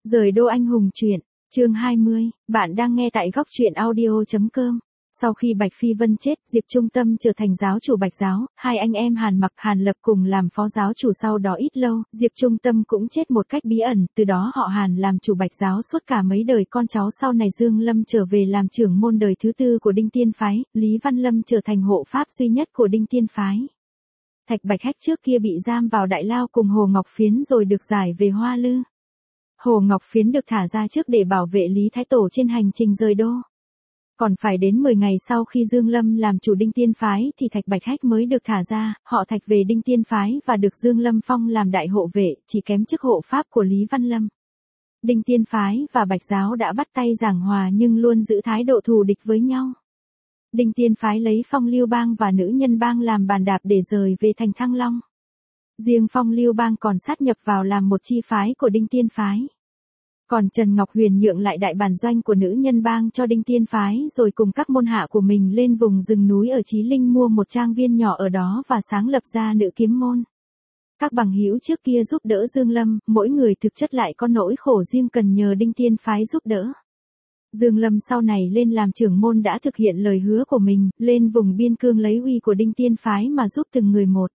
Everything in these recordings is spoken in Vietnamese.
Rời đô anh hùng truyện, chương 20, bạn đang nghe tại góc truyện audio.com. Sau khi Bạch Phi Vân chết, Diệp Trung Tâm trở thành giáo chủ Bạch giáo, hai anh em Hàn Mặc, Hàn Lập cùng làm phó giáo chủ. Sau đó ít lâu, Diệp Trung Tâm cũng chết một cách bí ẩn, từ đó họ Hàn làm chủ Bạch giáo suốt cả mấy đời con cháu. Sau này Dương Lâm trở về làm trưởng môn đời thứ tư của Đinh Tiên phái, Lý Văn Lâm trở thành hộ pháp duy nhất của Đinh Tiên phái. Thạch Bạch Hách trước kia bị giam vào đại lao cùng Hồ Ngọc Phiến rồi được giải về Hoa Lư. Hồ Ngọc Phiến được thả ra trước để bảo vệ Lý Thái Tổ trên hành trình rời đô. Còn phải đến 10 ngày sau khi Dương Lâm làm chủ Đinh Tiên phái thì Thạch Bạch Hách mới được thả ra, họ Thạch về Đinh Tiên phái và được Dương Lâm phong làm đại hộ vệ, chỉ kém chức hộ pháp của Lý Văn Lâm. Đinh Tiên phái và Bạch giáo đã bắt tay giảng hòa nhưng luôn giữ thái độ thù địch với nhau. Đinh Tiên phái lấy Phong Lưu Bang và Nữ Nhân Bang làm bàn đạp để rời về thành Thăng Long. Riêng Phong Lưu Bang còn sát nhập vào làm một chi phái của Đinh Tiên phái. Còn Trần Ngọc Huyền nhượng lại đại bản doanh của Nữ Nhân Bang cho Đinh Tiên phái rồi cùng các môn hạ của mình lên vùng rừng núi ở Chí Linh mua một trang viên nhỏ ở đó và sáng lập ra Nữ Kiếm môn. Các bằng hữu trước kia giúp đỡ Dương Lâm, mỗi người thực chất lại có nỗi khổ riêng cần nhờ Đinh Tiên phái giúp đỡ. Dương Lâm sau này lên làm trưởng môn đã thực hiện lời hứa của mình, lên vùng biên cương lấy uy của Đinh Tiên phái mà giúp từng người một.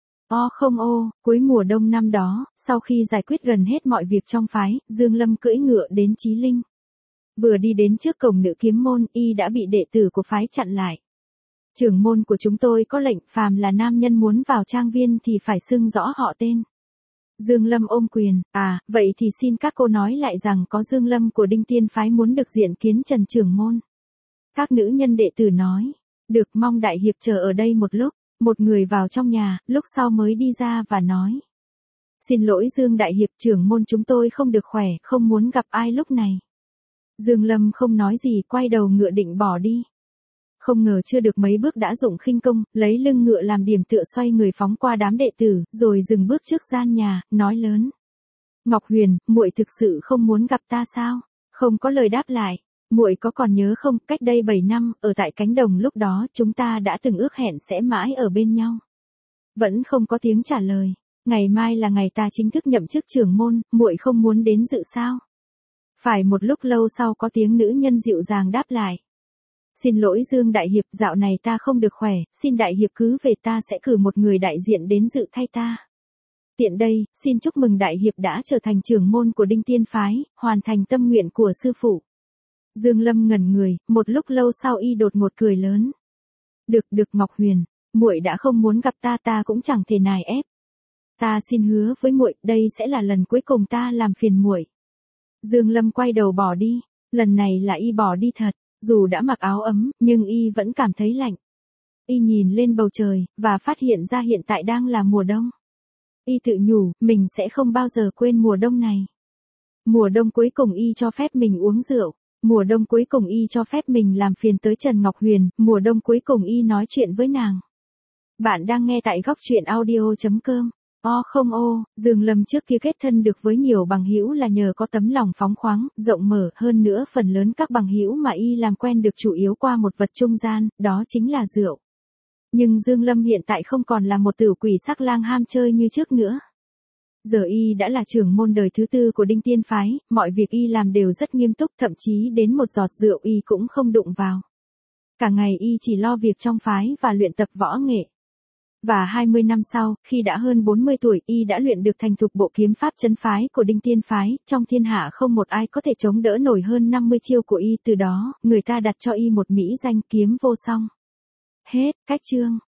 Cuối mùa đông năm đó, sau khi giải quyết gần hết mọi việc trong phái, Dương Lâm cưỡi ngựa đến Chí Linh. Vừa đi đến trước cổng Nữ Kiếm môn, y đã bị đệ tử của phái chặn lại. Trưởng môn của chúng tôi có lệnh, phàm là nam nhân muốn vào trang viên thì phải xưng rõ họ tên. Dương Lâm ôm quyền, vậy thì xin các cô nói lại rằng có Dương Lâm của Đinh Tiên phái muốn được diện kiến Trần trưởng môn. Các nữ nhân đệ tử nói, được, mong đại hiệp chờ ở đây một lúc. Một người vào trong nhà, lúc sau mới đi ra và nói. Xin lỗi Dương đại hiệp, trưởng môn chúng tôi không được khỏe, không muốn gặp ai lúc này. Dương Lâm không nói gì, quay đầu ngựa định bỏ đi. Không ngờ chưa được mấy bước đã dụng khinh công, lấy lưng ngựa làm điểm tựa xoay người phóng qua đám đệ tử, rồi dừng bước trước gian nhà, nói lớn. Ngọc Huyền, muội thực sự không muốn gặp ta sao? Không có lời đáp lại. Muội có còn nhớ không, cách đây 7 năm, ở tại cánh đồng lúc đó chúng ta đã từng ước hẹn sẽ mãi ở bên nhau. Vẫn không có tiếng trả lời. Ngày mai là ngày ta chính thức nhậm chức trưởng môn, muội không muốn đến dự sao? Phải một lúc lâu sau có tiếng nữ nhân dịu dàng đáp lại. Xin lỗi Dương đại hiệp, dạo này ta không được khỏe, xin đại hiệp cứ về, ta sẽ cử một người đại diện đến dự thay ta. Tiện đây, xin chúc mừng đại hiệp đã trở thành trưởng môn của Đinh Tiên phái, hoàn thành tâm nguyện của sư phụ. Dương Lâm ngẩn người, một lúc lâu sau y đột ngột cười lớn. Được Ngọc Huyền, muội đã không muốn gặp ta cũng chẳng thể nài ép. Ta xin hứa với muội, đây sẽ là lần cuối cùng ta làm phiền muội. Dương Lâm quay đầu bỏ đi, lần này là y bỏ đi thật, dù đã mặc áo ấm, nhưng y vẫn cảm thấy lạnh. Y nhìn lên bầu trời, và phát hiện ra hiện tại đang là mùa đông. Y tự nhủ, mình sẽ không bao giờ quên mùa đông này. Mùa đông cuối cùng y cho phép mình uống rượu. Mùa đông cuối cùng y cho phép mình làm phiền tới Trần Ngọc Huyền, mùa đông cuối cùng y nói chuyện với nàng. Bạn đang nghe tại góc truyện audio.com. Dương Lâm trước kia kết thân được với nhiều bằng hữu là nhờ có tấm lòng phóng khoáng, rộng mở, hơn nữa phần lớn các bằng hữu mà y làm quen được chủ yếu qua một vật trung gian, đó chính là rượu. Nhưng Dương Lâm hiện tại không còn là một tử quỷ sắc lang ham chơi như trước nữa. Giờ y đã là trưởng môn đời thứ tư của Đinh Tiên phái, mọi việc y làm đều rất nghiêm túc, thậm chí đến một giọt rượu y cũng không đụng vào. Cả ngày y chỉ lo việc trong phái và luyện tập võ nghệ. Và 20 năm sau, khi đã hơn 40 tuổi, y đã luyện được thành thục bộ kiếm pháp trấn phái của Đinh Tiên phái, trong thiên hạ không một ai có thể chống đỡ nổi hơn 50 chiêu của y, từ đó, người ta đặt cho y một mỹ danh Kiếm Vô Song. Hết, cách chương.